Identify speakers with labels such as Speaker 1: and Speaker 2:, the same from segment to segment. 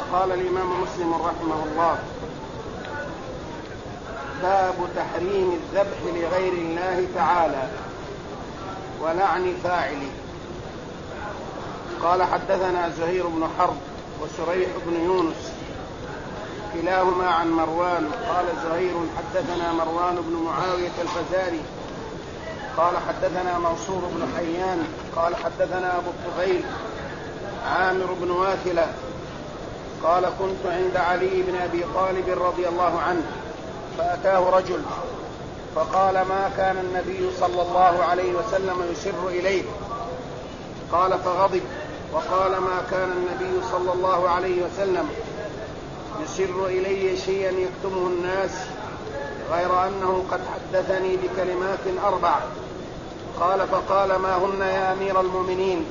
Speaker 1: قال الإمام مسلم رحمه الله: باب تحريم الذبح لغير الله تعالى ولعن فاعله. قال: حدثنا زهير بن حرب وشريح بن يونس كلاهما عن مروان. قال زهير: حدثنا مروان بن معاوية الفزاري قال: حدثنا منصور بن حيان قال: حدثنا أبو الطفيل عامر بن واثلة قال: كنت عند علي بن أبي طالب رضي الله عنه فأتاه رجل فقال: ما كان النبي صلى الله عليه وسلم يسر إليه. قال فغضب وقال: ما كان النبي صلى الله عليه وسلم يسر إلي شيئا يكتمه الناس غير أنه قد حدثني بكلمات 4. قال: فقال: ما هن يا أمير المؤمنين؟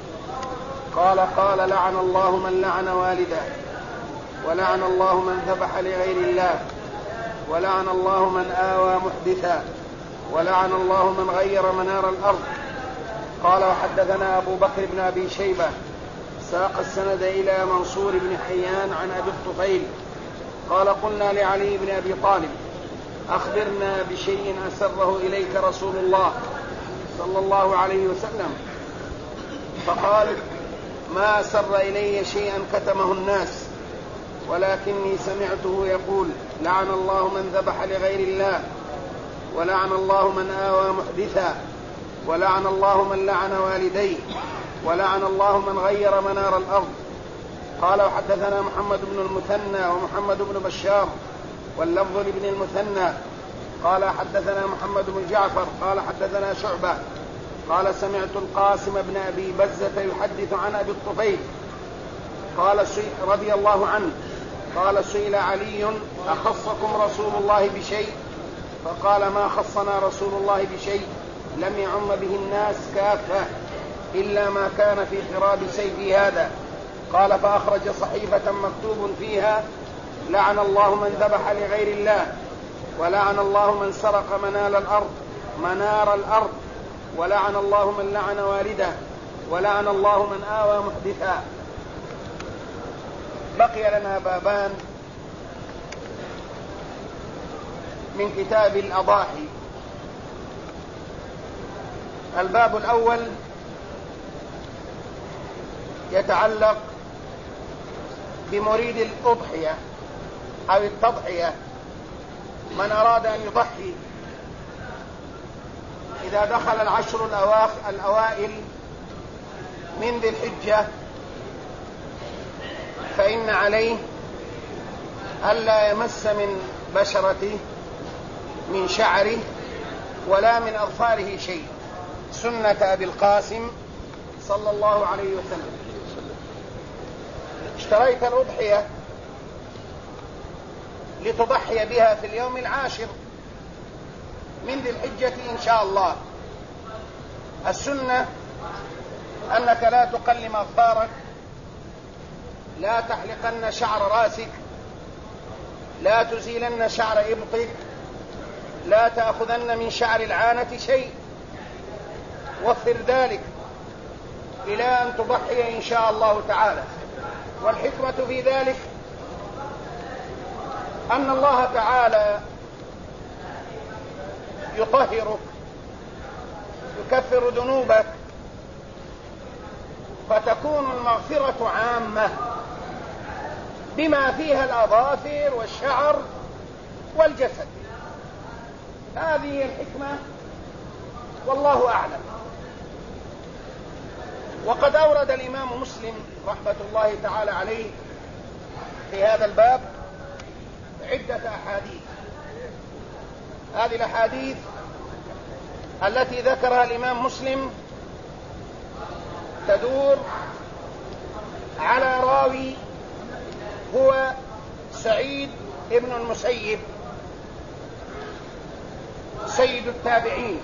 Speaker 1: قال: لعن الله من لعن والده، ولعن الله من ذبح لغير الله، ولعن الله من آوى محدثا، ولعن الله من غير منار الأرض. قال: وحدثنا أبو بكر بن أبي شيبة ساق السند إلى منصور بن حيان عن أبي الطفيل قال: قلنا لعلي بن أبي طالب: أخبرنا بشيء أسره إليك رسول الله صلى الله عليه وسلم. فقال: ما أسر إلي شيئا كتمه الناس، ولكني سمعته يقول: لعن الله من ذبح لغير الله، ولعن الله من آوى محدثا، ولعن الله من لعن والديه، ولعن الله من غير منار الأرض. قال: وحدثنا محمد بن المثنى ومحمد بن بشار واللفظ لابن المثنى قال: حدثنا محمد بن جعفر قال: حدثنا شعبة قال: سمعت القاسم بن أبي بزة يحدث عن أبي الطفيل قال رضي الله عنه قال: سئل علي: أخصكم رسول الله بشيء؟ فقال: ما خصنا رسول الله بشيء لم يعم به الناس كافة إلا ما كان في خراب سيفي هذا. قال: فأخرج صحيفة مكتوب فيها: لعن الله من ذبح لغير الله، ولعن الله من سرق منار الأرض، ولعن الله من لعن والده، ولعن الله من آوى محدثا. بقي لنا بابان من كتاب الأضاحي. الباب الأول يتعلق بمريد الأضحية أو التضحية، من أراد أن يضحي إذا دخل العشر الأوائل من ذي الحجة فإن عليه ألا يمس من بشرته من شعره ولا من أظفاره شيء، سنة أبي القاسم صلى الله عليه وسلم. اشتريت الأضحية لتضحي بها في اليوم 10 من ذي الحجة إن شاء الله. السنة أنك لا تقلم أظفارك، لا تحلقن شعر راسك، لا تزيلن شعر إبطك، لا تأخذن من شعر العانة شيء. وفر ذلك إلى أن تضحي إن شاء الله تعالى. والحكمة في ذلك أن الله تعالى يطهرك، يكفر ذنوبك، فتكون المغفرة عامة بما فيها الأظافر والشعر والجسد. هذه الحكمة والله أعلم. وقد أورد الإمام مسلم رحمة الله تعالى عليه في هذا الباب عدة أحاديث. هذه الأحاديث التي ذكرها الإمام مسلم تدور على راوي هو سعيد ابن المسيب سيد التابعين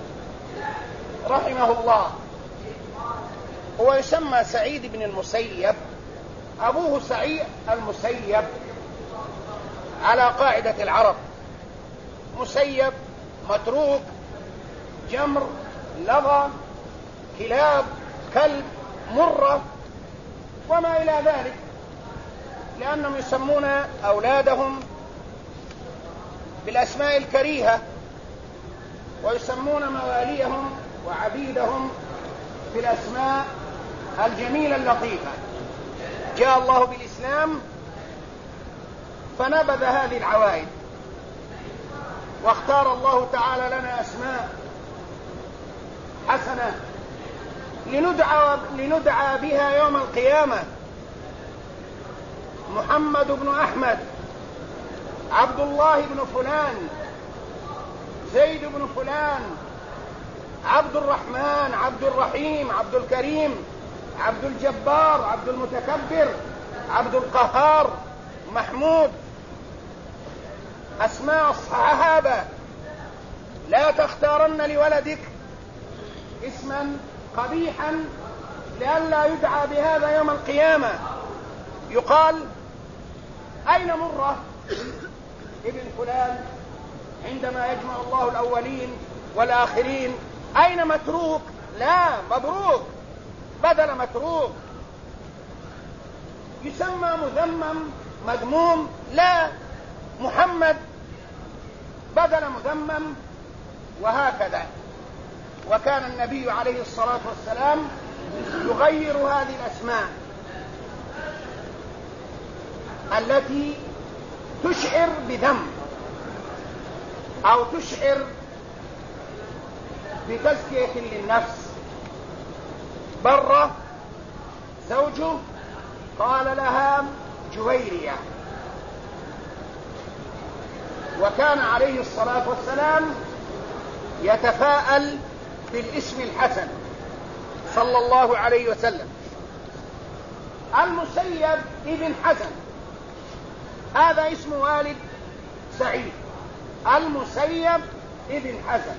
Speaker 1: رحمه الله. هو يسمى سعيد بن المسيب، أبوه سعيد المسيب على قاعدة العرب: مسيب، متروك، جمر، لظى، كلاب، كلب، مرة، وما إلى ذلك. لأنهم يسمون أولادهم بالأسماء الكريهة، ويسمون مواليهم وعبيدهم بالأسماء الجميلة اللطيفة. جاء الله بالإسلام فنبذ هذه العوائد، واختار الله تعالى لنا أسماء حسنة لندعى بها يوم القيامة: محمد بن أحمد، عبد الله بن فلان، زيد بن فلان، عبد الرحمن، عبد الرحيم، عبد الكريم، عبد الجبار، عبد المتكبر، عبد القهار، محمود. أسماء الصحابة. لا تختارن لولدك اسما قبيحا لئلا يدعى بهذا يوم القيامة. يقال: أين مرة ابن فلان عندما يجمع الله الأولين والآخرين؟ أين متروك؟ لا، مبروك بدل متروك. يسمى مذمم مذموم؟ لا، محمد بدل مذمم، وهكذا. وكان النبي عليه الصلاة والسلام يغير هذه الأسماء التي تشعر بذم أو تشعر بتزكية للنفس. برة زوجه قال لها جويرية، وكان عليه الصلاة والسلام يتفاءل بالاسم الحسن صلى الله عليه وسلم. المسيب ابن حسن، هذا اسم والد سعيد، المسيب ابن حسن.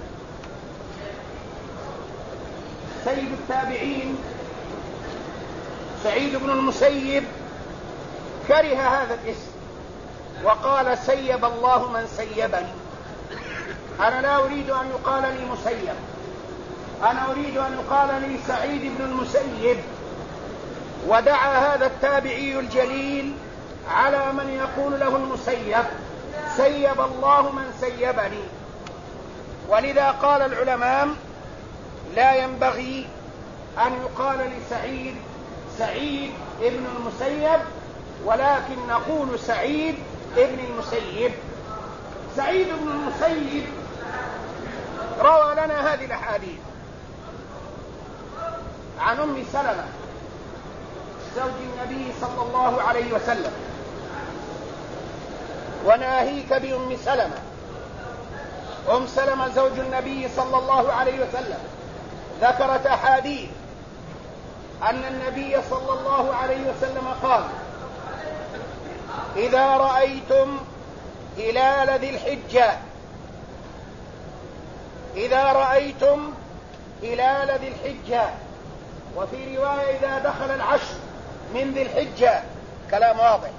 Speaker 1: سيد التابعين سعيد بن المسيب كره هذا الاسم وقال: سيب الله من سيبني. أنا لا أريد أن يقال لي مسيب، أنا أريد أن يقال لي سعيد بن المسيب. ودعا هذا التابعي الجليل على من يقول له المسيب: سيب الله من سيبني. ولذا قال العلماء: لا ينبغي أن يقال لسعيد سعيد ابن المسيب، ولكن نقول سعيد ابن المسيب. سعيد بن المسيب روى لنا هذه الأحاديث عن أم سلمة زوج النبي صلى الله عليه وسلم، وناهيك بأم سلمة. أم سلمة زوج النبي صلى الله عليه وسلم ذكرت أحاديث أن النبي صلى الله عليه وسلم قال: إذا رأيتم هلال ذي الحجة، إذا رأيتم هلال ذي الحجة، وفي رواية إذا دخل العشر من ذي الحجة، كلام واضح،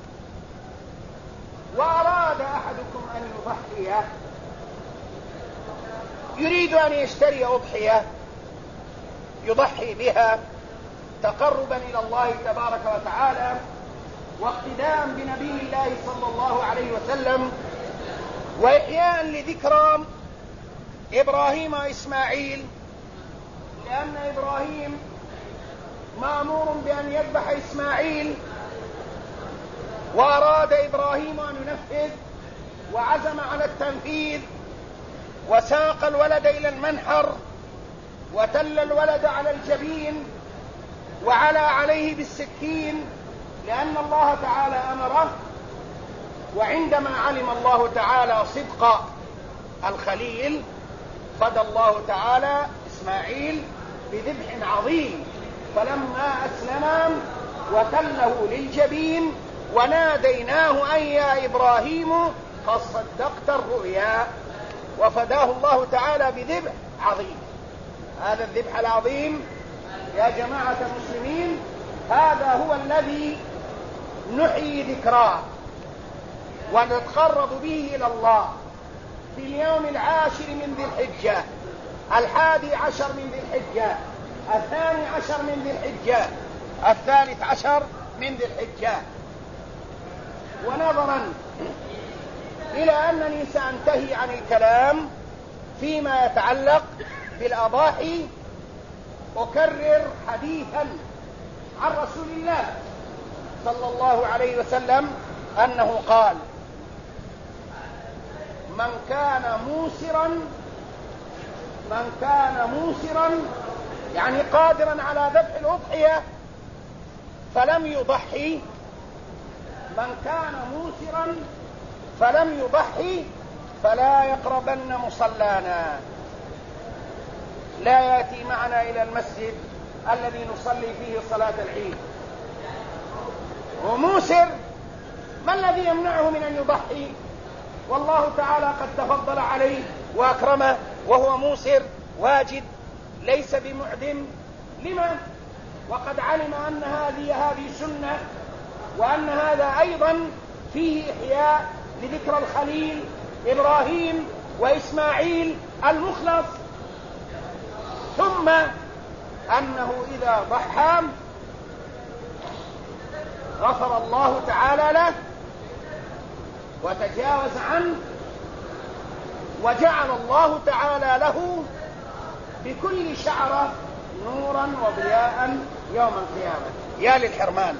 Speaker 1: وأراد أحدكم أن يضحي، يريد أن يشتري أضحية يضحي بها تقربا إلى الله تبارك وتعالى واقتداء بنبي الله صلى الله عليه وسلم، وإحياء لذكرى إبراهيم وإسماعيل، لأن إبراهيم مأمور بأن يذبح إسماعيل، وأراد إبراهيم أن ينفذ وعزم على التنفيذ، وساق الولد إلى المنحر وتل الولد على الجبين وعلى عليه بالسكين، لأن الله تعالى أمره. وعندما علم الله تعالى صدق الخليل فدى الله تعالى إسماعيل بذبح عظيم. فلما أسلما وتله للجبين وناديناه أن يا إبراهيم قد صدقت الرؤيا، وفداه الله تعالى بذبح عظيم. هذا الذبح العظيم يا جماعة المسلمين هذا هو الذي نحيي ذكراه ونتقرب به إلى الله في اليوم 10 من ذي الحجة، 11 من ذي الحجة، 12 من ذي الحجة، 13 من ذي الحجة. ونظرا إلى أنني سأنتهي عن الكلام فيما يتعلق بالأضاحي، أكرر حديثا عن رسول الله صلى الله عليه وسلم أنه قال: من كان موسرا يعني قادرا على ذبح الأضحية فلم يضحي، من كان موسرا فلم يضحي فلا يقربن مصلانا، لا يأتي معنا إلى المسجد الذي نصلي فيه صلاة العيد. وموسر ما الذي يمنعه من أن يضحي؟ والله تعالى قد تفضل عليه وأكرمه وهو موسر واجد ليس بمعدم. لما؟ وقد علم أن هذه سنة، وأن هذا أيضا فيه إحياء لذكر الخليل إبراهيم وإسماعيل المخلص. ثم أنه إذا ضحى غفر الله تعالى له وتجاوز عنه، وجعل الله تعالى له بكل شعرة نورا وضياء يوم القيامة. يا للحرمان،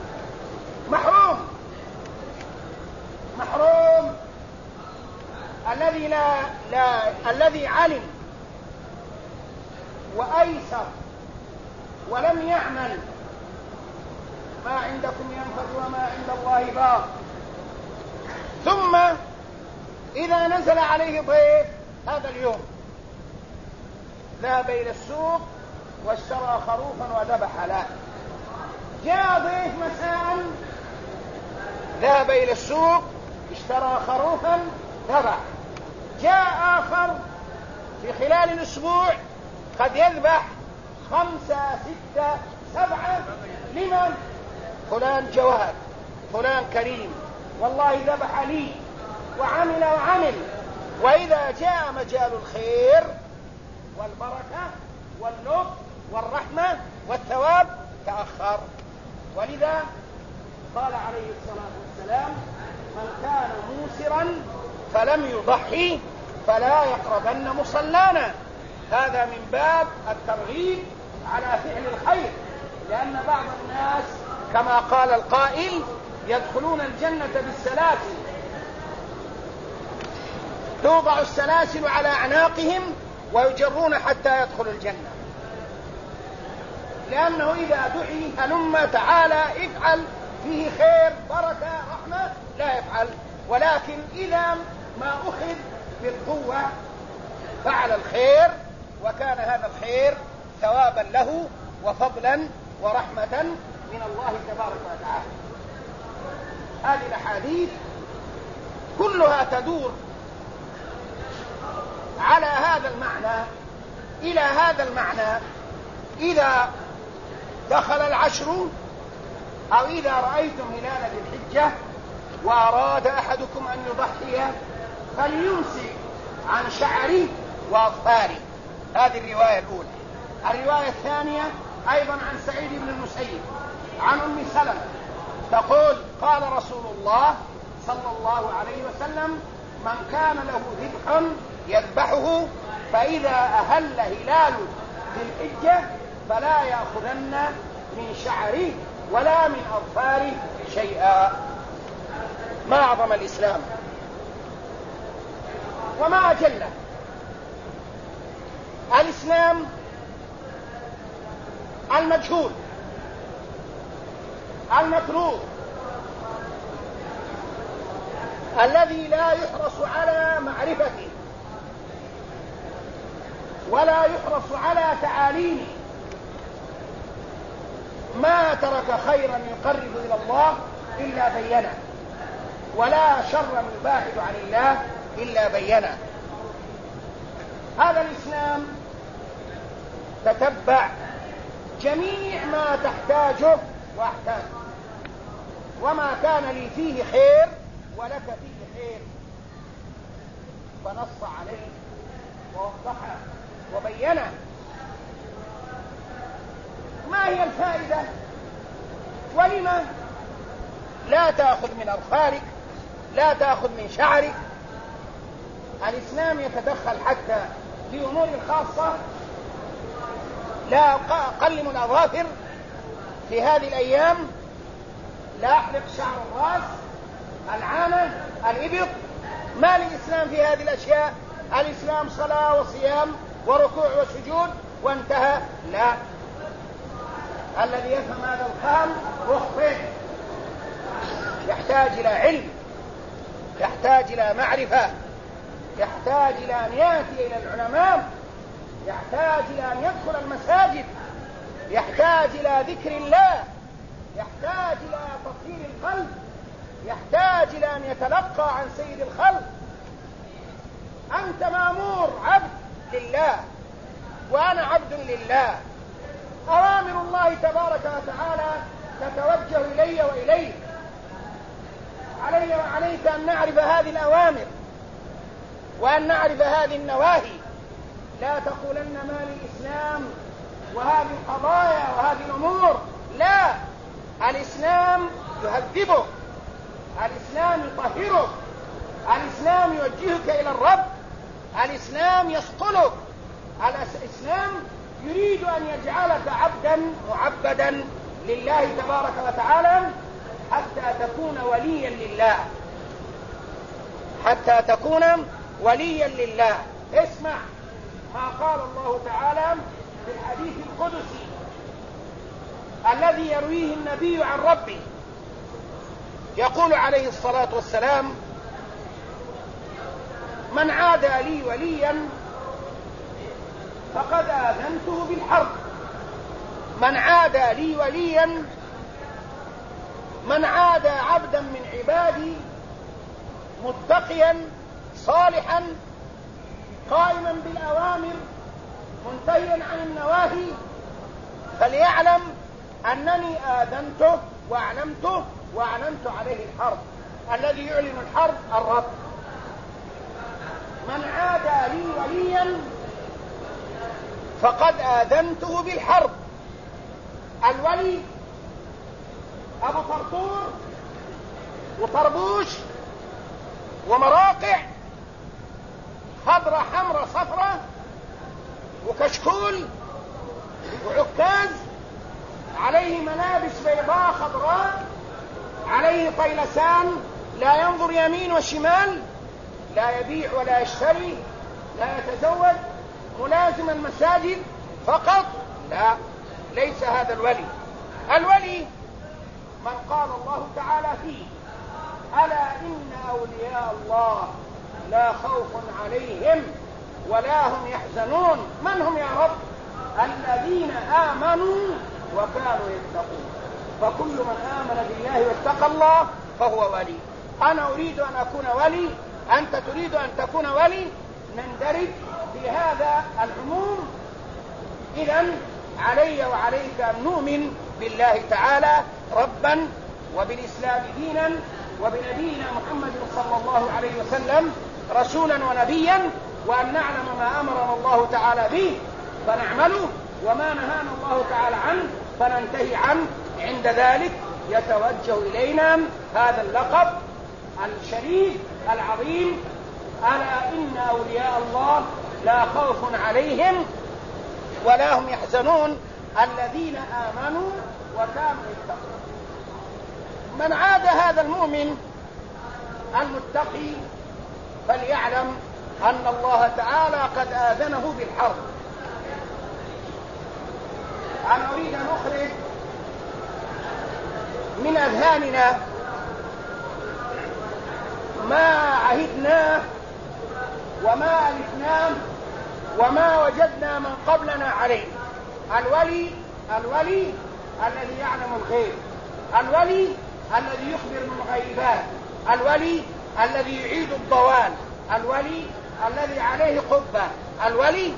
Speaker 1: محروم الذي علم وأيسر ولم يعمل. ما عندكم ينفد وما عند الله باق. ثم إذا نزل عليه ضيف هذا اليوم ذهب إلى السوق واشترى خروفا وذبح له، جاء ضيف مساء ذهب إلى السوق اشترى خروفا ذبح، جاء آخر في خلال الأسبوع قد يذبح 5 6 7. لمن؟ فلان جواد، فلان كريم، والله ذبح لي وعمل. وإذا جاء مجال الخير والبركة واللطف والرحمة والثواب تأخر. ولذا قال عليه الصلاة والسلام: من كان موسرا فلم يضحي فلا يقربن مصلانا. هذا من باب الترغيب على فعل الخير، لأن بعض الناس كما قال القائل يدخلون الجنة بالسلاسل، توضع السلاسل على أعناقهم ويجرون حتى يدخلوا الجنة، لأنه إذا دعي هلم تعالى افعل فيه خير بركة رحمة لا يفعل. ولكن إذا ما أخذ بالقوة فعل الخير، وكان هذا الخير ثوابا له وفضلا ورحمة من الله تبارك وتعالى. هذه الأحاديث كلها تدور على هذا المعنى، إلى هذا المعنى: إذا دخل العشر أو إذا رأيتم هلال ذي الحجة وأراد أحدكم أن يضحي فليمسك عن شعره وأظفاره. هذه الرواية الأولى. الرواية الثانية أيضا عن سعيد بن المسيب عن أم سلمة تقول: قال رسول الله صلى الله عليه وسلم: من كان له ذبح يذبحه فإذا أهل هلال ذي الحجة فلا يأخذن من شعره ولا من أظفاره شيئا. ما أعظم الإسلام وما أجله. الإسلام المجهول المتروك الذي لا يحرص على معرفته ولا يحرص على تعاليمه، ما ترك خيرا يقرب إلى الله إلا بينه، ولا شرا يباعد عن الله إلا بينه. هذا الإسلام تتبع جميع ما تحتاجه واحتاج، وما كان لي فيه خير ولك فيه خير، فنص عليه ووضحه وبينه. ما هي الفائدة؟ ولما لا تأخذ من أظفارك لا تأخذ من شعرك. الإسلام يتدخل حتى في أمور خاصة. لا أقلم الأظافر في هذه الأيام، لا أحلق شعر الرأس، العانة، الإبط. ما للإسلام في هذه الأشياء؟ الإسلام صلاة وصيام وركوع وسجود وانتهى. لا، الذي يفهم هذا الفهم مخطئ. يحتاج إلى علم، يحتاج إلى معرفة، يحتاج إلى أن يأتي إلى العلماء، يحتاج إلى أن يدخل المساجد، يحتاج إلى ذكر الله، يحتاج إلى تطهير القلب، يحتاج إلى أن يتلقى عن سيد الخلق. أنت مأمور عبد لله وأنا عبد لله. أوامر الله تبارك وتعالى تتوجه إلي وإليك. علي وعليك أن نعرف هذه الأوامر وأن نعرف هذه النواهي. لا تقولن ما للإسلام وهذه القضايا وهذه الأمور. لا، الإسلام يهذبك، الإسلام يطهرك، الإسلام يوجهك إلى الرب، الإسلام يصقلك، الإسلام يريد أن يجعلك عبدا معبدا لله تبارك وتعالى حتى تكون وليا لله، حتى تكون وليا لله. اسمع ما قال الله تعالى في الحديث القدسي الذي يرويه النبي عن ربه. يقول عليه الصلاة والسلام: من عادى لي وليا فقد آذنته بالحرب. من عادى لي وليا، من عادى عبدا من عبادي متقيا صالحا قائما بالأوامر منتهيا عن النواهي، فليعلم أنني آذنته وأعلمته وأعلنت عليه الحرب. الذي يعلن الحرب الرب. من عادى لي وليا فقد آذنته بالحرب. الولي أبو طرطور وطربوش ومراقع، خضرة حمرة صفرة وكشكول وعكاز، عليه ملابس بيضاء خضراء، عليه طيلسان، لا ينظر يمين وشمال، لا يبيع ولا يشتري، لا يتزوج، ملازم المساجد فقط. لا، ليس هذا الولي. الولي من قال الله تعالى فيه: ألا إن أولياء الله لا خوف عليهم ولا هم يحزنون. من هم يا رب؟ الذين آمنوا وكانوا يتقون. فكل من آمن بالله واتقى الله فهو ولي. أنا أريد أن أكون ولي، أنت تريد أن تكون ولي، نندرج في هذا العموم. إذن علي وعليك أن نؤمن بالله تعالى ربا، وبالإسلام دينا، وبنبينا محمد صلى الله عليه وسلم رسولا ونبيا، وأن نعلم ما أمرنا الله تعالى به فنعمله، وما نهانا الله تعالى عنه فننتهي عنه. عند ذلك يتوجه إلينا هذا اللقب الشريف العظيم: ألا إن أولياء الله لا خوف عليهم ولا هم يحزنون الذين آمنوا وكانوا يتقون. من عاد هذا المؤمن المتقي فليعلم أن الله تعالى قد آذنه بالحرب. أنا أريد أن أخرج من أذهاننا ما عهدناه وما ألفناه وما وجدنا من قبلنا عليه. الولي الذي يعلم الغيب، الولي الذي يخبر من الغيبات، الولي الذي يعيد الضوال، الولي الذي عليه قبة، الولي.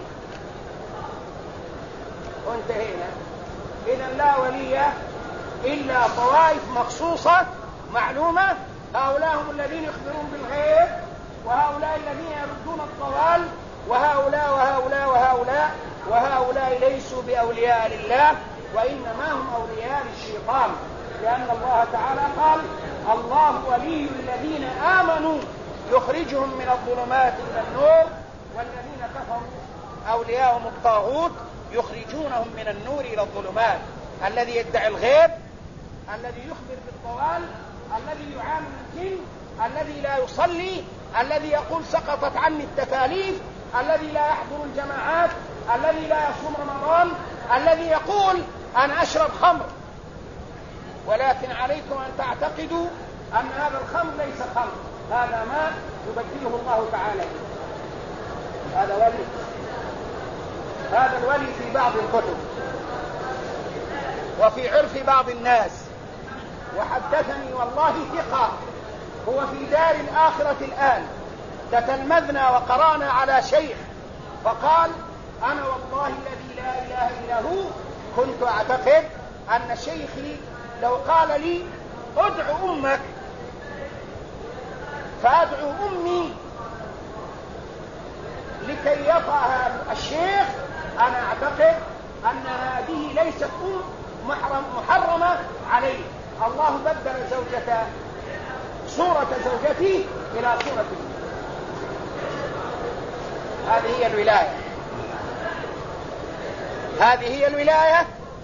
Speaker 1: وانتهينا. إذن لا ولي إلا طوائف مخصوصة معلومة. هؤلاء هم الذين يخبرون بالغيب، وهؤلاء الذين يردون الضوال، وهؤلاء وهؤلاء وهؤلاء، وهؤلاء ليسوا بأولياء لله، وإنما هم أولياء للشيطان، لأن الله تعالى قال: الله ولي الذين آمنوا يخرجهم من الظلمات إلى النور، والذين كفروا أولياءهم الطاغوت يخرجونهم من النور إلى الظلمات. الذي يدعي الغيب، الذي يخبر بالضلال، الذي يعامل الجن، الذي لا يصلي، الذي يقول سقطت عني التكاليف، الذي لا يحضر الجماعات، الذي لا يصوم رمضان، الذي يقول أنا أشرب خمر، ولكن عليكم أن تعتقدوا أن هذا الخمر ليس خمر، هذا ماء يبدله الله تعالى. هذا ولي، هذا الولي في بعض الكتب وفي عرف بعض الناس. وحدثني والله ثقة هو في دار الآخرة الآن، تتلمذنا وقرانا على شيخ فقال أنا والله الذي لا إله إلا هو كنت أعتقد أن شيخي لو قال لي ادعو أمك فأدعو أمي لكي يطأ الشيخ، أنا أعتقد أن هذه ليست محرمة عليه. الله بدل صورة زوجتي إلى صورته. هذه هي الولاية، هذه هي الولاية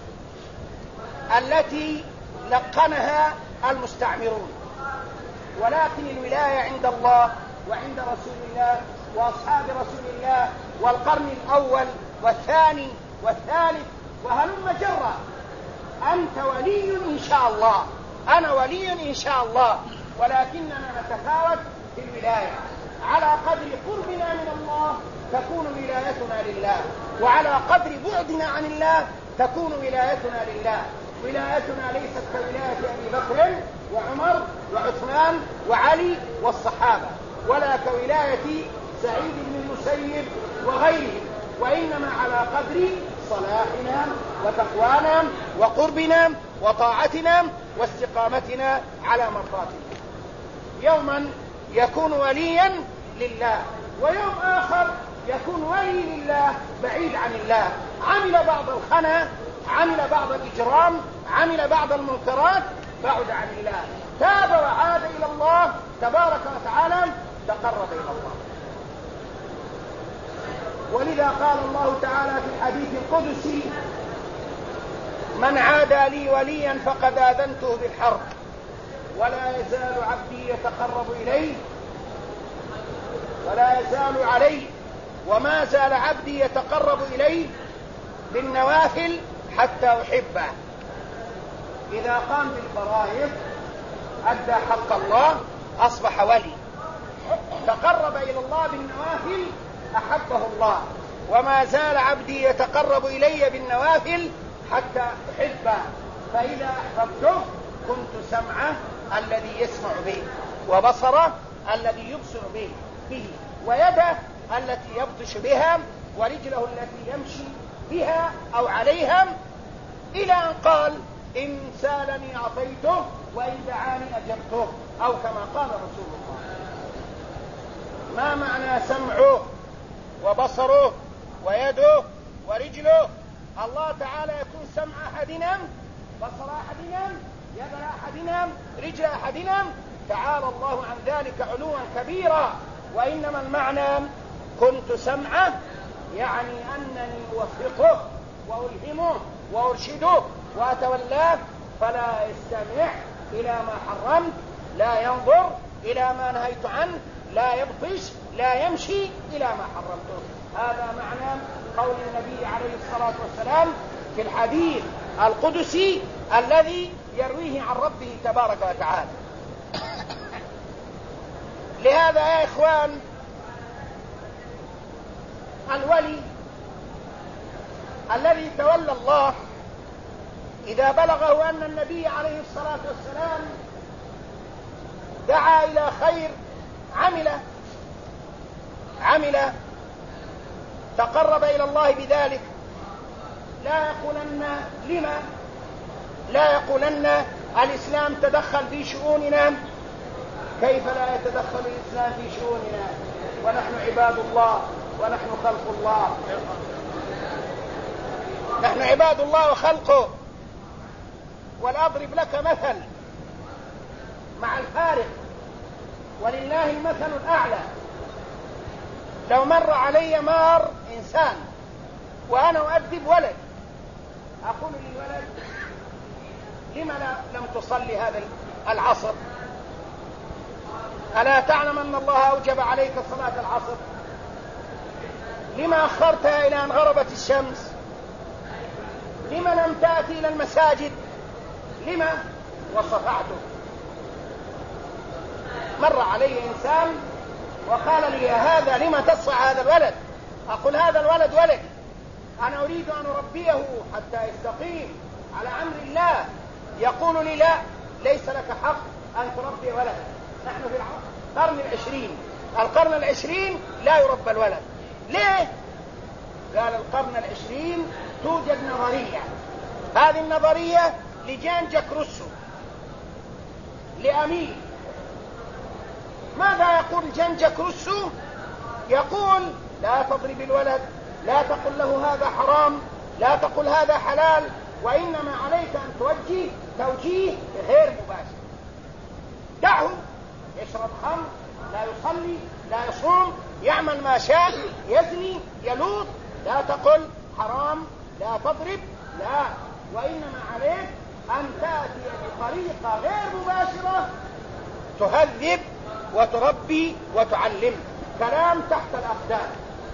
Speaker 1: التي لقنها المستعمرون. ولكن الولاية عند الله وعند رسول الله وأصحاب رسول الله والقرن الأول والثاني والثالث وهلم جرا. أنت ولي إن شاء الله، أنا ولي إن شاء الله، ولكننا نتفاوت في الولاية. على قدر قربنا من الله تكون ولايتنا لله، وعلى قدر بعدنا عن الله تكون ولايتنا لله. ولايتنا ليست كولاية أبي بكر وعمر وعثمان وعلي والصحابة، ولا كولاية سعيد بن المسيب وغيرهم، وإنما على قدر صلاحنا وتقوانا وقربنا وطاعتنا واستقامتنا على مرضاتنا. يوما يكون وليا لله، ويوم آخر يكون ولي لله بعيد عن الله، عمل بعض الخنا، عمل بعض الإجرام، عمل بعض المنكرات، بعد عن الله، تاب وعاد إلى الله تبارك وتعالى، تقرب إلى الله. ولذا قال الله تعالى في الحديث القدسي من عادى لي وليا فقد آذنته بالحرب ولا يزال عبدي يتقرب إليه ولا يزال عليه وما زال عبدي يتقرب إليه بالنوافل حتى أحبه. إذا قام بالفرائض أدى حق الله أصبح ولي، تقرب إلى الله بالنوافل أحبه الله، وما زال عبدي يتقرب إلي بالنوافل حتى أحبه، فإذا أحببته كنت سمعه الذي يسمع به، وبصره الذي يبصر به، ويده التي يبطش بها، ورجله التي يمشي بها أو عليها، إلى أن قال إن سالني أعطيته وإن دعاني أجبته، أو كما قال رسول الله. ما معنى سمعه وبصره ويده ورجله؟ الله تعالى يكون سمع أحدنا، بصر أحدنا، يد أحدنا، رجل أحدنا، تعالى الله عن ذلك علوا كبيرا. وإنما المعنى كنت سمعه يعني أنني أوفقه وألهمه وأرشده وأتولاه، فلا يستمع إلى ما حرمت، لا ينظر إلى ما نهيت عنه، لا يبطش، لا يمشي إلى ما حرمته. هذا معنى قول النبي عليه الصلاة والسلام في الحديث القدسي الذي يرويه عن ربه تبارك وتعالى. لهذا يا إخوان الولي الذي تولى الله إذا بلغه أن النبي عليه الصلاة والسلام دعا إلى خير عمل تقرب إلى الله بذلك، لا يقولن لما، لا يقولن الإسلام تدخل في شؤوننا، كيف لا يتدخل الإسلام في شؤوننا ونحن عباد الله ونحن خلق الله، نحن عباد الله وخلقه. والأضرب لك مثل، مع الفارق، ولله المثل الأعلى. لو مر علي مار إنسان وأنا أؤدب ولد، أقول للولد: لم لم تصلي هذا العصر؟ ألا تعلم أن الله أوجب عليك صلاة العصر؟ لما أخرتها إلى أن غربت الشمس؟ لما لم تأتي إلى المساجد؟ لما؟ وصفعته. مر علي إنسان وقال لي: هذا لما تصفع هذا الولد؟ أقول: هذا الولد ولدي، أنا أريد أن أربيه حتى يستقيم على أمر الله. يقول لي: لا، ليس لك حق أن تربي ولد، نحن في القرن العشرين، القرن العشرين لا يربى الولد. ليه؟ قال: القرن العشرين توجد نظرية، هذه النظرية لجان جاك روسو لأمين. ماذا يقول جان جاك روسو؟ يقول: لا تضرب الولد، لا تقل له هذا حرام، لا تقل هذا حلال، وإنما عليك أن توجه توجيه غير مباشر. دعه يشرب خمر، لا يصلي، لا يصوم، يعمل ما شاء، يزني، يلوط، لا تقل حرام، لا تضرب، لا، وإنما عليك أن تأتي بطريقة غير مباشرة تهذب وتربي وتعلم. كلام تحت الأقدام،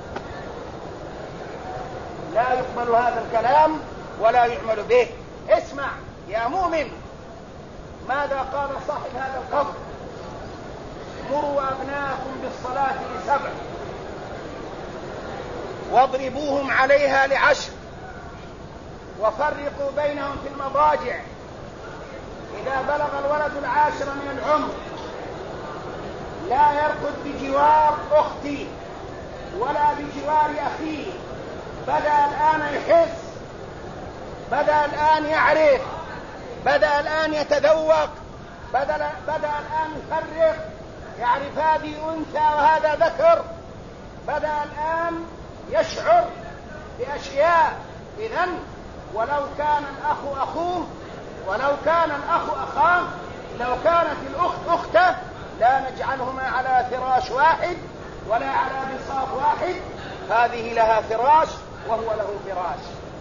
Speaker 1: لا يقبل هذا الكلام ولا يعمل به. اسمع يا مؤمن ماذا قال صاحب هذا القبر: مروا أبناءكم بالصلاة ل7 واضربوهم عليها ل10 وفرقوا بينهم في المضاجع. إذا بلغ الولد 10 من العمر لا يرقد بجوار أختي ولا بجوار أخيه، بدأ الآن يحس، بدأ الآن يعرف، بدأ الآن يتذوق، بدأ الآن يفرق، يعرف هذه أنثى وهذا ذكر، بدأ الآن يشعر بأشياء. إذن ولو كان الأخ أخوه، ولو كان الأخ أخاه، لو كانت الأخت أخته، لا نجعلهما على فراش واحد ولا على بساط واحد، هذه لها فراش وهو له فراش.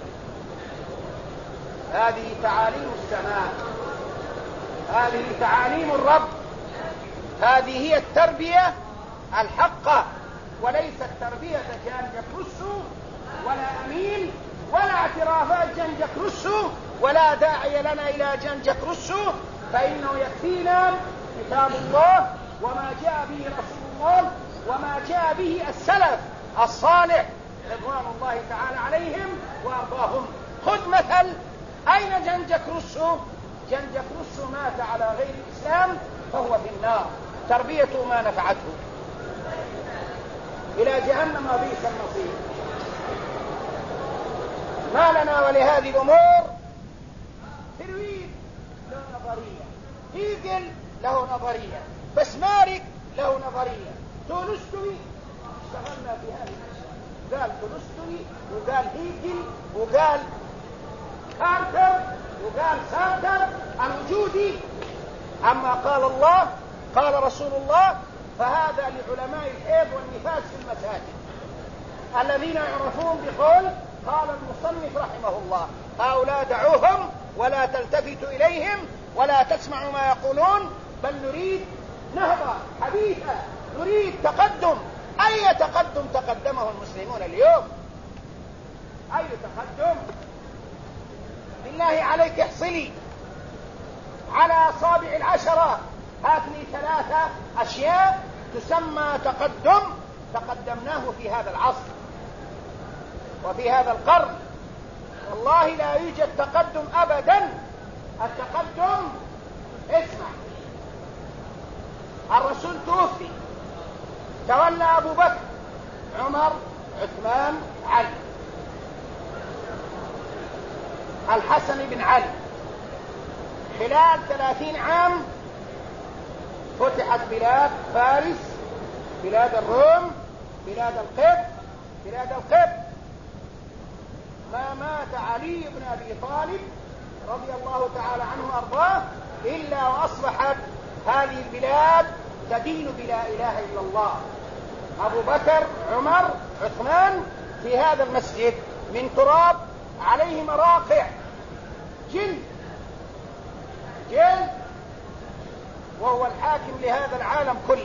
Speaker 1: هذه تعاليم السماء، هذه تعاليم الرب، هذه هي التربية الحقة، وليست تربية جان جاك روسو ولا أمين ولا اعترافات جان جاك روسو، ولا داعي لنا إلى جان جاك روسو، فإنه يكفينا كتاب الله وما جاء به رسول الله وما جاء به السلف الصالح رضوان الله تعالى عليهم وأرضاهم. خذ مثل، أين جان جاك روسو؟ جان جاك روسو مات على غير الإسلام فهو في النار، تربيته ما نفعته، إلى جهنم وبئس المصير. ما لنا ولهذه الأمور ترويج له نظرية، هيجل له نظرية، بسمارك له نظرية، تولستوي اشتغلنا في هذه الأشياء، قال تولستوي وقال هيجل وقال كارتر وقال سارتر الوجودي. أما قال الله قال رسول الله فهذا لعلماء الحيض والنفاس في المساجد الذين يعرفون بقول قال المصنف رحمه الله: هؤلاء دعوهم ولا تلتفتوا إليهم ولا تسمعوا ما يقولون، بل نريد نهضة حديثة، نريد تقدم. أي تقدم تقدمه المسلمون اليوم؟ أي تقدم؟ بالله عليك احصلي على أصابع العشرة، هات لي 3 أشياء تسمى تقدم تقدمناه في هذا العصر وفي هذا القرن. والله لا يوجد تقدم أبدا. التقدم، اسمع، الرسول توفي، تولى أبو بكر، عمر، عثمان، علي، الحسن بن علي. خلال 30 عام فتحت بلاد فارس، بلاد الروم، بلاد القبط. ما مات علي بن أبي طالب رضي الله تعالى عنه وأرضاه إلا وأصبحت هذه البلاد تدين بلا إله إلا الله. أبو بكر، عمر، عثمان في هذا المسجد من تراب عليه مراقع جلد، وهو الحاكم لهذا العالم كله.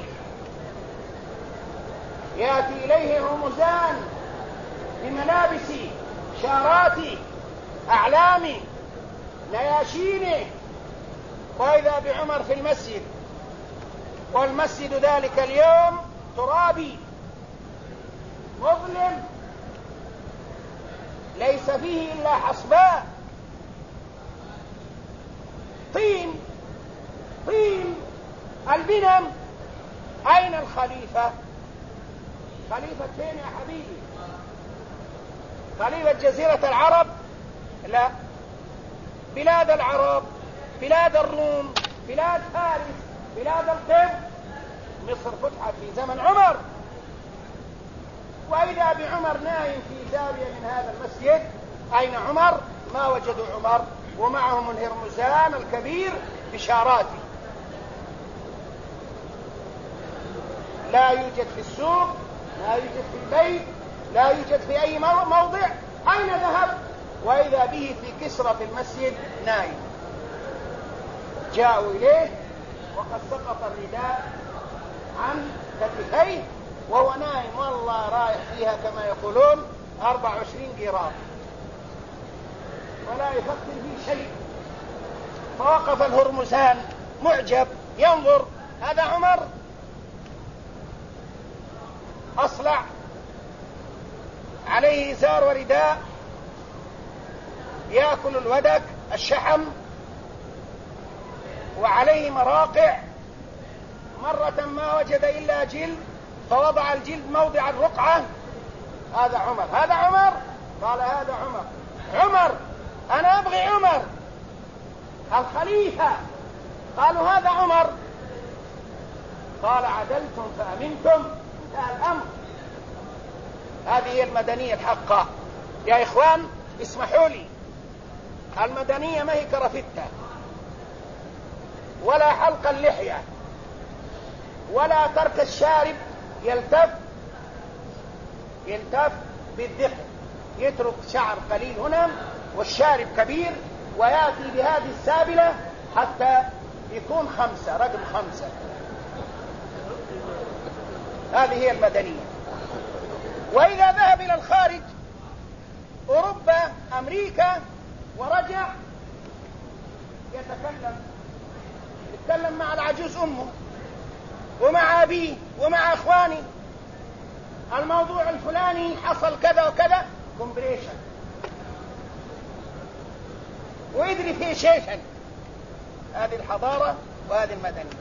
Speaker 1: يأتي إليه رمزان بملابس، شارات، أعلام، نياشين، وإذا بعمر في المسجد، والمسجد ذلك اليوم ترابي مظلم ليس فيه إلا حصباء، طين البنم. أين الخليفة؟ خليفة فين يا حبيبي؟ خليفة جزيرة العرب؟ لا، بلاد العرب، بلاد الروم، بلاد فارس، بلاد القبط. مصر فتحت في زمن عمر، وإذا بعمر نايم في زاوية من هذا المسجد. أين عمر؟ ما وجدوا عمر، ومعهم الهرمزان الكبير بشاراته. لا يوجد في السوق، لا يوجد في البيت، لا يوجد في أي موضع. أين ذهب؟ وإذا به في كسرى في المسجد نايم. جاءوا إليه وقد سقط الرداء عن كتفيه وهو نايم، والله رايح فيها كما يقولون 24 قيراط، ولا يفكر في شيء. فوقف الهرمزان معجب ينظر، هذا عمر أصلع، عليه إزار ورداء، يأكل الودك الشحم، وعليه مراقع. مرة ما وجد إلا جلد فوضع الجلد موضع الرقعة. هذا عمر، هذا عمر. قال هذا عمر. عمر، أنا أبغي عمر الخليفة. قالوا هذا عمر. قال عدلتم فأمنتم، انتهى الأمر. هذه هي المدنية الحقة يا إخوان. اسمحوا لي، المدنية ما هي كرافتة، ولا حلق اللحية، ولا ترك الشارب يلتف بالذقن، يترك شعر قليل هنا والشارب كبير، ويأتي بهذه السابلة حتى يكون 5، رقم 5. هذه هي المدنية. وإذا ذهب إلى الخارج، أوروبا، أمريكا، ورجع، يتكلم مع العجوز أمه ومع أبيه ومع أخواني، الموضوع الفلاني حصل كذا وكذا، كومبريشن، ويدري فيه شيشن. هذه الحضارة وهذه المدنية،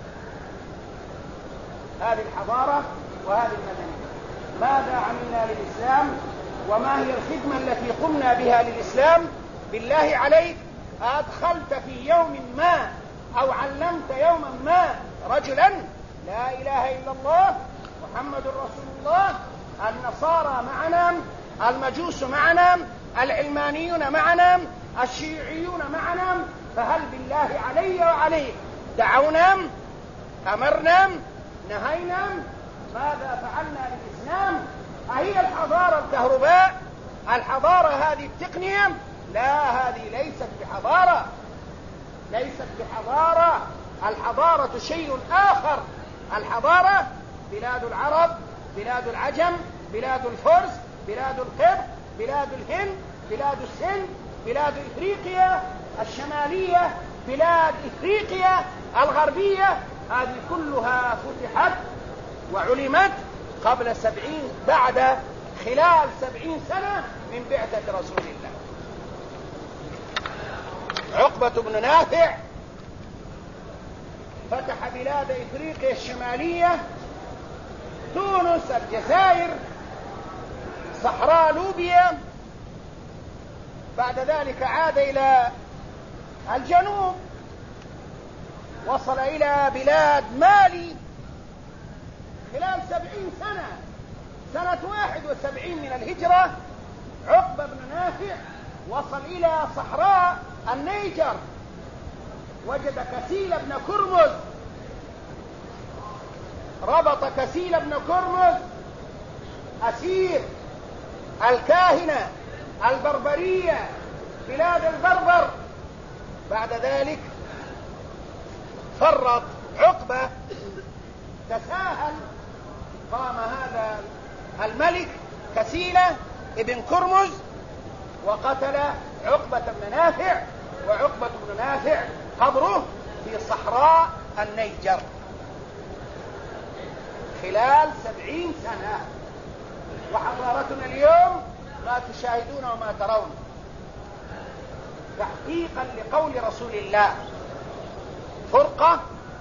Speaker 1: هذه الحضارة وهذه المدنية. ماذا عملنا للإسلام؟ وما هي الخدمة التي قمنا بها للإسلام؟ بالله عليك، أدخلت في يوم ما أو علمت يوما ما رجلا لا إله إلا الله محمد رسول الله؟ النصارى معنا، المجوس معنا، العلمانيون معنا، الشيوعيون معنا، فهل بالله علي وعليك دعونا، أمرنا، نهينا؟ ماذا فعلنا للإسلام؟ أهي الحضارة الكهرباء؟ الحضارة هذه التقنية؟ لا، هذه ليست بحضارة، ليست بحضارة. الحضارة شيء آخر. الحضارة بلاد العرب، بلاد العجم، بلاد الفرس، بلاد القبط، بلاد الهند، بلاد السند، بلاد إفريقيا الشمالية، بلاد إفريقيا الغربية، هذه كلها فتحت وعلمت قبل 70 خلال 70 سنة من بعثة رسول الله. عقبة بن نافع فتح بلاد إفريقيا الشمالية، تونس، الجزائر، صحراء لوبيا. بعد ذلك عاد إلى الجنوب، وصل إلى بلاد مالي خلال 70 سنة. سنة 71 من الهجرة عقبة بن نافع وصل إلى صحراء النيجر، وجد كسيل بن كرمز ربط كسيل بن كرمز أسير الكاهنة البربرية بلاد البربر. بعد ذلك فرط عقبة، تساهل، قام هذا الملك كسيلة ابن كرمز وقتل عقبة بن نافع، وعقبة بن نافع قبره في صحراء النيجر خلال 70 سنة. وحضارتنا اليوم ما تشاهدون وما ترون تحقيقا لقول رسول الله: فرقة،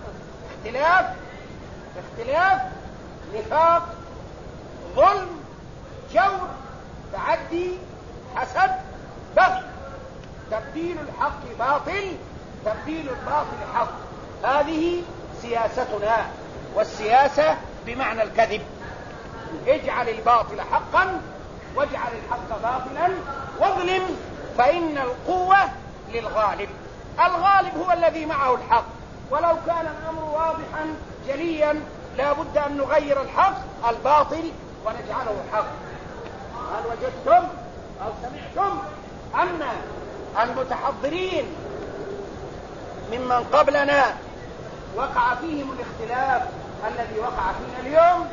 Speaker 1: اختلاف، نفاق، ظلم، جور، تعدي، حسد، بغي، تبديل الحق باطل، تبديل الباطل حق. هذه سياستنا، والسياسة بمعنى الكذب. اجعل الباطل حقا واجعل الحق باطلا واظلم، فإن القوة للغالب. الغالب هو الذي معه الحق، ولو كان الأمر واضحا جليا لا بد أن نغير الحق الباطل ونجعله حق. هل وجدتم أو سمعتم أن المتحضرين ممن قبلنا وقع فيهم الاختلاف الذي وقع فينا اليوم؟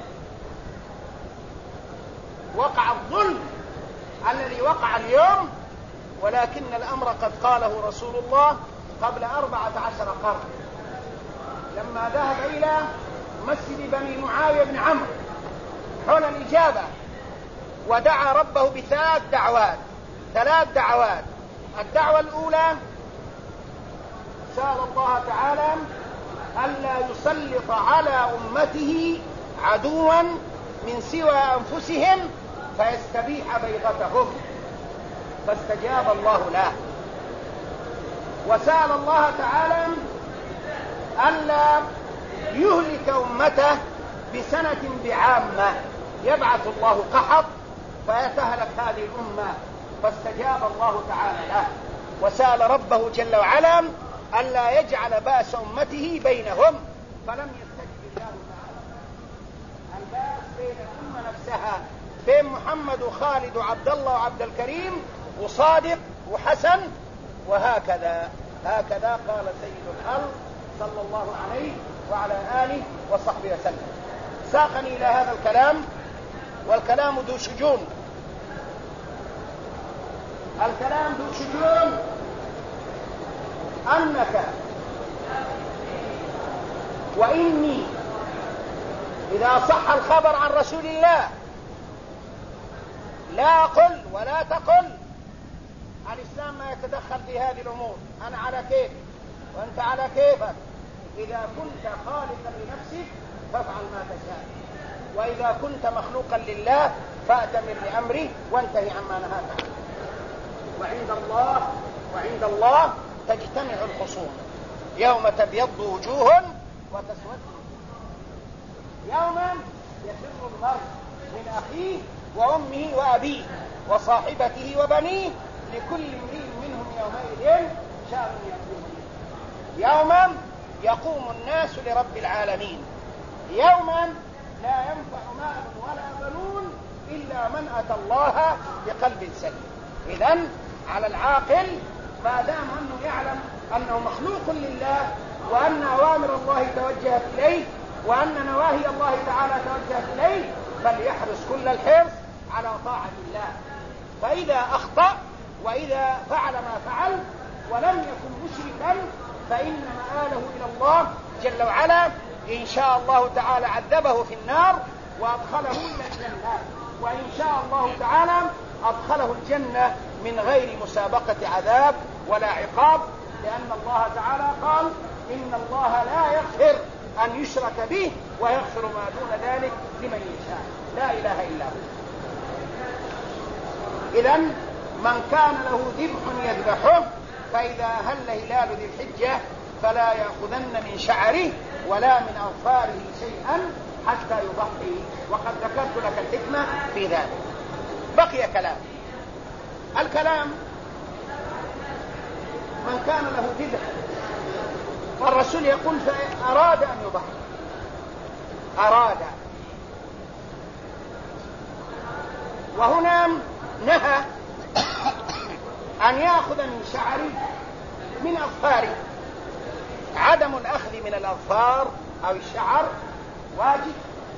Speaker 1: وقع الظلم الذي وقع اليوم، ولكن الأمر قد قاله رسول الله قبل 14 قرن لما ذهب إلى مسجد بني معاوية بن عمرو حول الإجابة، ودعا ربه بثلاث دعوات. الدعوة الأولى: سأل الله تعالى ألا يسلط على أمته عدوا من سوى أنفسهم فيستبيح بيضتهم، فاستجاب الله له. وسأل الله تعالى ألا يهلك أمته بسنة بعامة يبعث الله قحط فيتهلك هذه الأمة، فاستجاب الله تعالى له. وسأل ربه جل وعلا ألا يجعل بأس أمته بينهم، فلم يستجب الله تعالى. البأس بين الأمة نفسها، بين محمد وخالد وعبد الله وعبد الكريم وصادق وحسن، وهكذا قال سيد الخلق صلى الله عليه وعلى آله وصحبه وسلم. ساقني إلى هذا الكلام، والكلام ذو شجون. الكلام ذو شجون أنك وإني إذا صح الخبر عن رسول الله لا قل ولا تقل الإسلام ما يتدخل في هذه الأمور، أنا على كيف وأنت على كيفك. إذا كنت خالقا لنفسك فافعل ما تشاء، وإذا كنت مخلوقا لله فأتمر بأمره وانتهي عما نهاك عنه. وعند الله تجتمع الخصوم، يوم تبيض وجوه وتسود يوما يفر المرء من أخيه وأمه وأبيه وصاحبته وبنيه لكل امرئ منهم يومئذ شأن يغنيه. يوما يقوم الناس لرب العالمين، يوما لا ينفع مال ولا بنون إلا من أتى الله بقلب سليم. إذن على العاقل ما دام أنه يعلم أنه مخلوق لله، وأن أوامر الله توجهت إليه، وأن نواهي الله تعالى توجهت إليه، فليحرص كل الحرص على طاعة الله. فإذا أخطأ وإذا فعل ما فعل ولم يكن مشركا فإن مآله إلى الله جل وعلا. إن شاء الله تعالى عذبه في النار وأدخله إلى الجنة، وإن شاء الله تعالى أدخله الجنة من غير مسابقة عذاب ولا عقاب، لأن الله تعالى قال: إن الله لا يغفر أن يشرك به ويغفر ما دون ذلك لمن يشاء، لا إله إلا هو. إذن من كان له ذبح يذبحه، فإذا هل هلال ذي الحجة فلا يأخذن من شعره ولا من أظفاره شيئا حتى يضحي، وقد ذكرت لك الحكمة في ذلك. بقي الكلام من كان له ذبح، والرسول يقول فأراد أن يضحي، أراد. وهنا نهى أن يأخذ من شعره من أظفاره. عدم الأخذ من الأظفار أو الشعر واجب.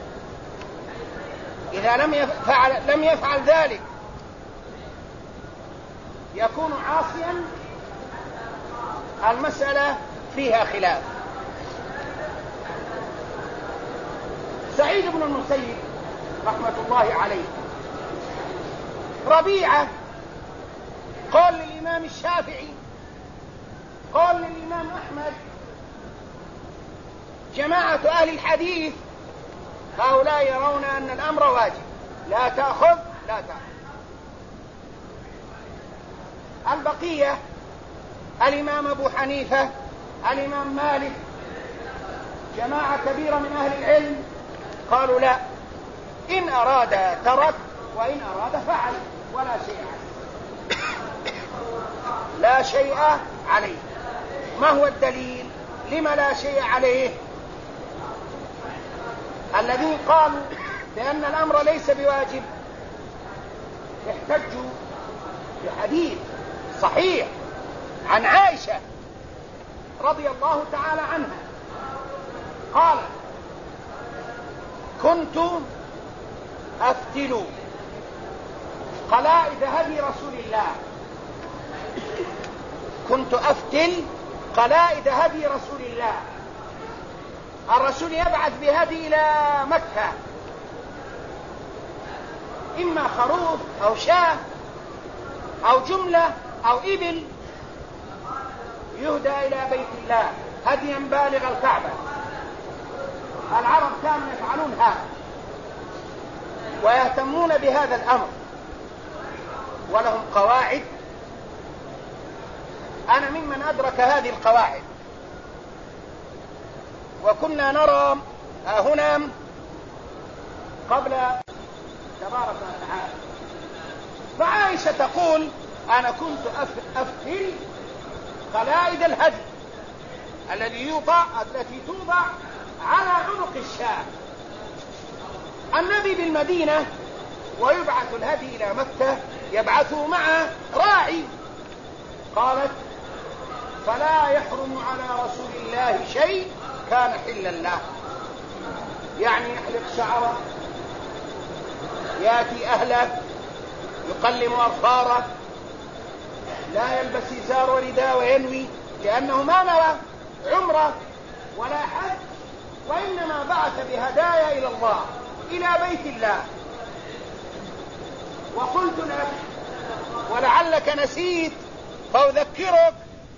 Speaker 1: إذا لم يفعل ذلك يكون عاصيا. المسألة فيها خلاف. سعيد بن المسيب رحمة الله عليه، ربيعة، قال للإمام الشافعي، قال للإمام أحمد، جماعة أهل الحديث هؤلاء يرون أن الأمر واجب، لا تأخذ لا تأخذ. البقية الإمام أبو حنيفة، الإمام مالك، جماعة كبيرة من أهل العلم قالوا لا، إن أراد ترك وإن أراد فعل ولا شيء عليه. لا شيء عليه. ما هو الدليل؟ لما لا شيء عليه؟ الذين قالوا بأن الأمر ليس بواجب احتجوا بحديث صحيح عن عائشة رضي الله تعالى عنها قال: كنت أفتل قلائد هدي رسول الله، كنت أفتل قلائد هدي رسول الله. الرسول يبعث بهدي إلى مكة، إما خروف أو شاة أو جملة أو إبل، يهدى إلى بيت الله هديا بالغ الكعبة. العرب كانوا يفعلون هذا ويهتمون بهذا الأمر، ولهم قواعد. أنا ممن أدرك هذه القواعد، وكنا نرى هنا قبل تبارك وتعالى. فعائشة تقول: أنا كنت أفتل قلائد الهدي التي توضع على عنق الشاة. النبي بالمدينة ويبعث الهدي إلى مكة، يبعثه مع راعي. قالت: فلا يحرم على رسول الله شيء كان حلا له، يعني يحلق شعره، ياتي أهله، يقلم أظفاره، لا يلبس إزار ورداء وينوي، لأنه ما نوى عمره ولا حج، وإنما بعث بهدايا إلى الله، إلى بيت الله. وقلت لك ولعلك نسيت فأذكرك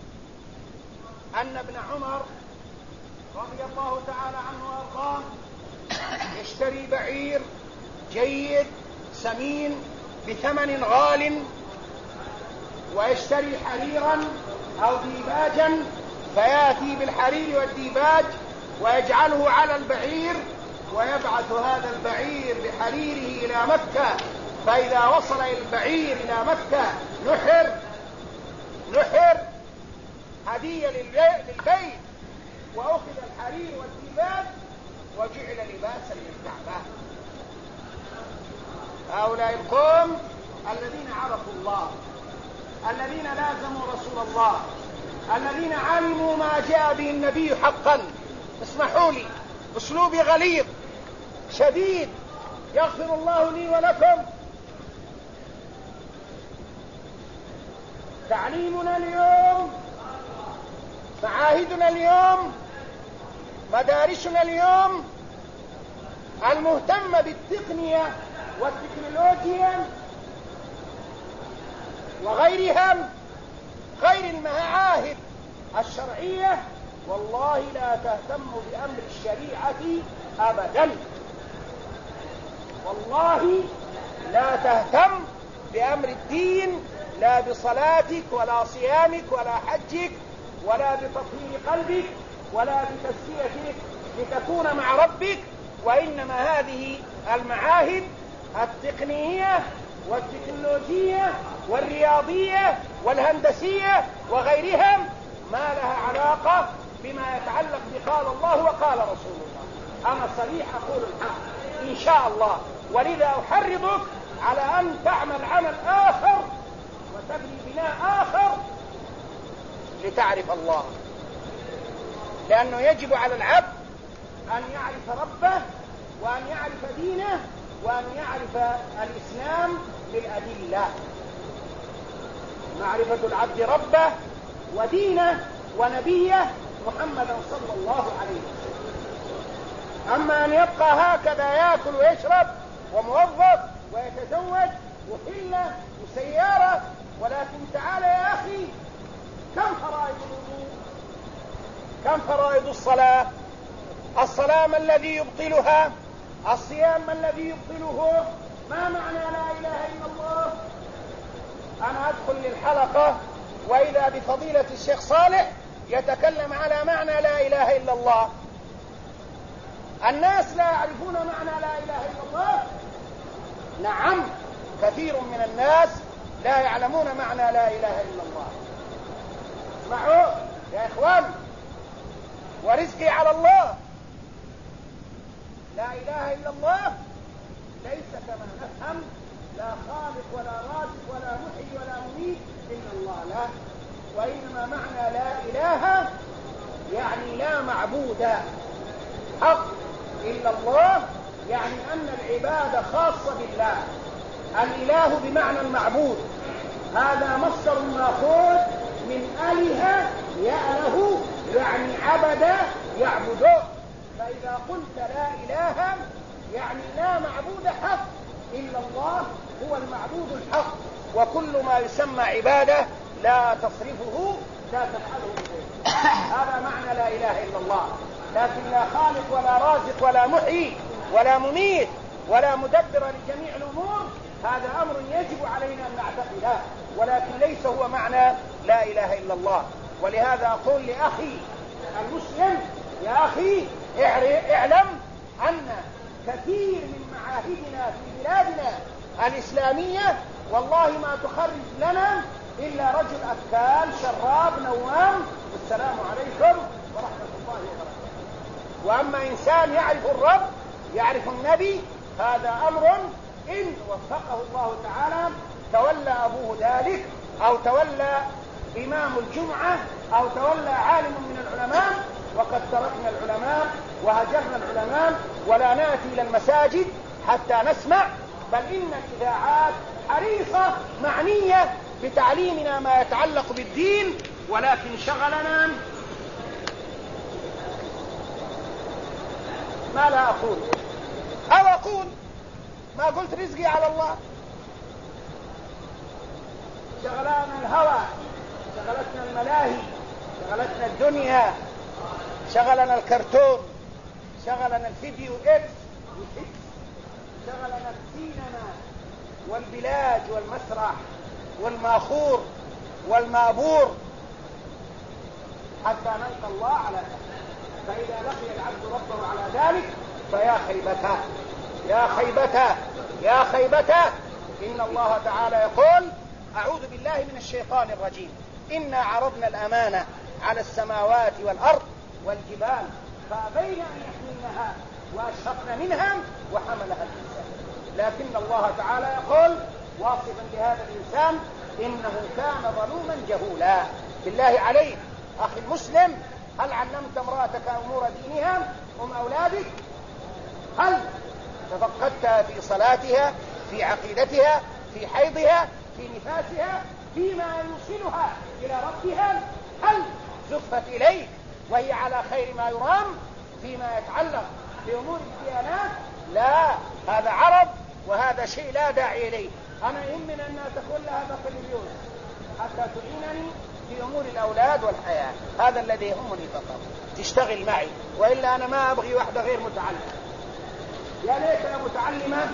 Speaker 1: أن ابن عمر رضي الله تعالى عنه وأرضاه يشتري بعير جيد سمين بثمن غال، ويشتري حريرا أو ديباجا، فيأتي بالحرير والديباج ويجعله على البعير، ويبعث هذا البعير بحريره إلى مكة. فإذا وصل البعير إلى مكة نحر هدية للبيت، وأخذ الحرير والديباج وجعل لباسا للكعبة. هؤلاء القوم الذين عرفوا الله، الذين لازموا رسول الله، الذين علموا ما جاء به النبي حقا. اسمحوا لي، أسلوبي غليظ شديد، يغفر الله لي ولكم. تعليمنا اليوم، معاهدنا اليوم، مدارسنا اليوم المهتمة بالتقنية والتكنولوجيا وغيرها، غير المعاهد الشرعية، والله لا تهتم بأمر الشريعة أبدا. والله لا تهتم بأمر الدين، لا بصلاتك ولا صيامك ولا حجك ولا بتطهير قلبك ولا بتزكيتك لتكون مع ربك، وإنما هذه المعاهد التقنية والتكنولوجية والرياضية والهندسية وغيرها ما لها علاقة بما يتعلق بقال الله وقال رسول الله. أنا صريح أقول الحق إن شاء الله. ولذا أحرضك على أن تعمل عمل آخر وتبني بناء آخر لتعرف الله، لأنه يجب على العبد أن يعرف ربه وأن يعرف دينه وأن يعرف الإسلام بالأدلة. معرفة العبد ربه ودينه ونبيه محمدا صلى الله عليه وسلم. أما أن يبقى هكذا يأكل ويشرب وموظف ويتزوج وحلة وسيارة، ولكن تعال يا أخي، كم فرائض الوضوء؟ كم فرائض الصلاة؟ الصلاة ما الذي يبطلها؟ الصيام ما الذي يبطله؟ ما معنى لا إله إلا الله؟ أنا أدخل للحلقة وإذا بفضيلة الشيخ صالح يتكلم على معنى لا إله إلا الله. الناس لا يعرفون معنى لا إله إلا الله. نعم، كثير من الناس لا يعلمون معنى لا إله إلا الله. اسمعوا يا إخوان، ورزقي على الله. لا إله إلا الله ليس كما نفهم لا خالق ولا رازق ولا محيي ولا مميت إلا الله، لا. وإنما معنى لا إله يعني لا معبود حق إلا الله، يعني أن العبادة خاصة بالله. الإله بمعنى المعبود، هذا مصدر مأخوذ من أله يأله، يعني عبد يعبده. فإذا قلت لا إله يعني لا معبود حق إلا الله، هو المعبود الحق، وكل ما يسمى عبادة لا تصرفه لا تفعله بغيره. هذا معنى لا إله إلا الله. لكن لا خالق ولا رازق ولا محيي ولا مميت ولا مدبر لجميع الأمور، هذا أمر يجب علينا أن نعتقده، ولكن ليس هو معنى لا إله إلا الله. ولهذا أقول لأخي المسلم: يا أخي اعلم أن كثير من معاهدنا في بلادنا الإسلامية والله ما تخرج لنا إلا رجل أكال شراب نوام، والسلام عليكم ورحمة الله وبركاته. وأما إنسان يعرف الرب يعرف النبي، هذا أمر إن وفقه الله تعالى تولى أبوه ذلك، أو تولى إمام الجمعة، أو تولى عالم من العلماء. وقد تركنا العلماء وهجرنا العلماء ولا نأتي إلى المساجد حتى نسمع، بل إن الإذاعات حريصة معنية بتعليمنا ما يتعلق بالدين، ولكن شغلنا ما لا أقول، أو أقول ما قلت رزقي على الله. شغلنا الهوى، شغلتنا الملاهي، شغلتنا الدنيا، شغلنا الكرتون، شغلنا الفيديو إكس، شغلنا السينما والبلاج والمسرح والماخور والمابور حتى نلقى الله على ذلك. فإذا لقي العبد ربه على ذلك فيا خيبته يا خيبته يا خيبته. إن الله تعالى يقول: أعوذ بالله من الشيطان الرجيم: إنا عرضنا الأمانة على السماوات والأرض والجبال فأبين أن يحملنها وأشفقن منها وحملها الإنسان. لكن الله تعالى يقول واصفا لهذا الإنسان: إنه كان ظلوما جهولا. بالله عليك أخي المسلم، هل علمت امرأتك أمور دينها أولادك؟ هل تفقدتها في صلاتها، في عقيدتها، في حيضها، في نفاسها، فيما يوصلها إلى ربها؟ هل زفت إليك وهي على خير ما يرام فيما يتعلق بأمور الديانات؟ لا، هذا عرض وهذا شيء لا داعي إليه. أنا يهمني أن تكون لها بكالوريوس حتى تعينني في أمور الأولاد والحياة، هذا الذي يهمني فقط، تشتغل معي، وإلا أنا ما أبغي واحدة غير متعلمة. يا ليتها متعلمة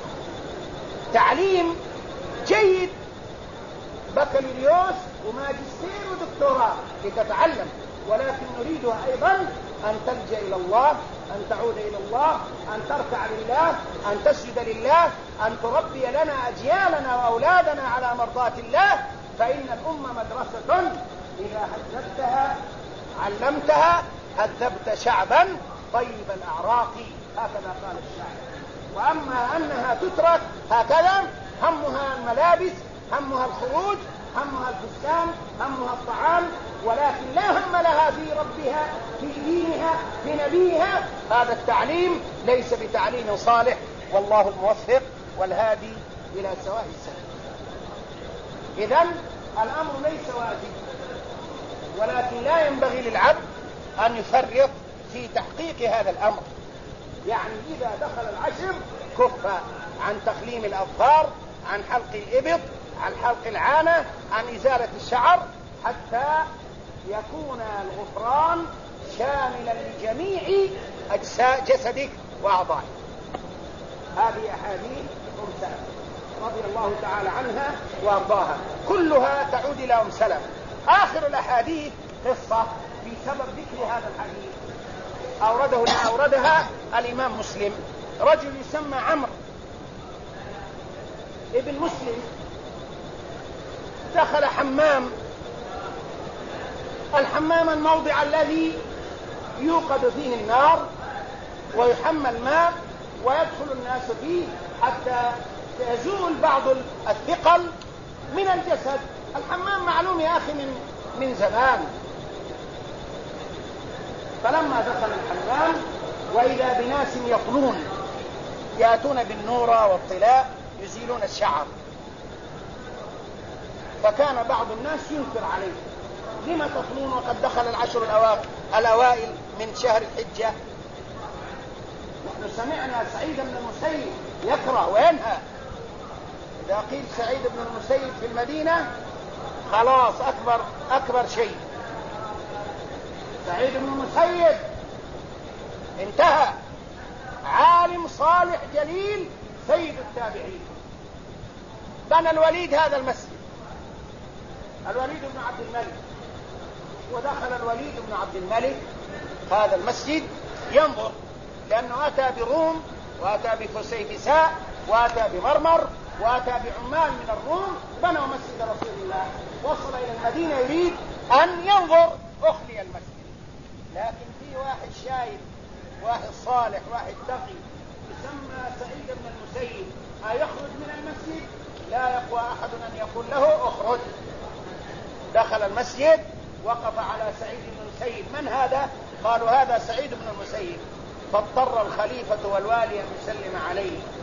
Speaker 1: تعليم جيد، بكالوريوس وماجستير ودكتوراه لتتعلم، ولكن نريدها أيضا أن تلجأ إلى الله، أن تعود إلى الله، أن تركع لله، أن تسجد لله، أن تربي لنا أجيالنا وأولادنا على مرضاة الله. فإن الأمة مدرسة إذا هذبتها علمتها، هذبت شعبا طيب الأعراق، هكذا قال الشاعر. وأما أنها تترك هكذا، همها الملابس، همها الخروج، همها الفستان، همها الطعام، ولكن لا هم لها في ربها، في دينها، في نبيها، هذا التعليم ليس بتعليم صالح، والله الموفق والهادي إلى سواء السبيل. إذن الأمر ليس واجب، ولكن لا ينبغي للعبد أن يفرط في تحقيق هذا الأمر. يعني إذا دخل العشر كف عن تخليم الأظفار، عن حلق الإبط، عن حلق العانة، عن إزالة الشعر، حتى يكون الغفران شاملا لجميع أجزاء جسدك وأعضائك. هذه أحاديث أم سلمة رضي الله تعالى عنها وأرضاها، كلها تعود إلى أم سلمة. آخر الأحاديث قصة في سبب ذكر هذا الحديث أوردها الإمام مسلم. رجل يسمى عمرو ابن مسلم دخل الحمام الموضع الذي يوقد فيه النار ويحمل ماء ويدخل الناس فيه حتى يزول بعض الثقل من الجسد. الحمام معلوم يا أخي من زمان. فلما دخل الحمام وإذا بناس يطلون يأتون بالنورة والطلاء يزيلون الشعر، فكان بعض الناس ينكر عليه: لما تطلون وقد دخل العشر الأوائل من شهر الحجة؟ نحن سمعنا سعيد بن المسيب يكره وينهى. إذا قيل سعيد بن المسيب في المدينة خلاص أكبر شيء. سعيد بن المسيب انتهى، عالم صالح جليل سيد التابعين. بنى الوليد هذا المسجد، الوليد بن عبد الملك، ودخل الوليد بن عبد الملك هذا المسجد ينظر، لأنه أتى بروم وأتى بفسيفساء وأتى بمرمر وأتى بعمال من الروم، بنوا مسجد رسول الله. وصل إلى المدينة يريد أن ينظر، أخلي المسجد. لكن في واحد شايب، واحد صالح، واحد تقي يسمى سعيد بن المسيب، أيخرج من المسجد؟ لا يقوى أحد أن يقول له اخرج. دخل المسجد وقف على سعيد بن المسيب: من هذا؟ قالوا: هذا سعيد بن المسيب. فاضطر الخليفة والوالي أن يسلم عليه.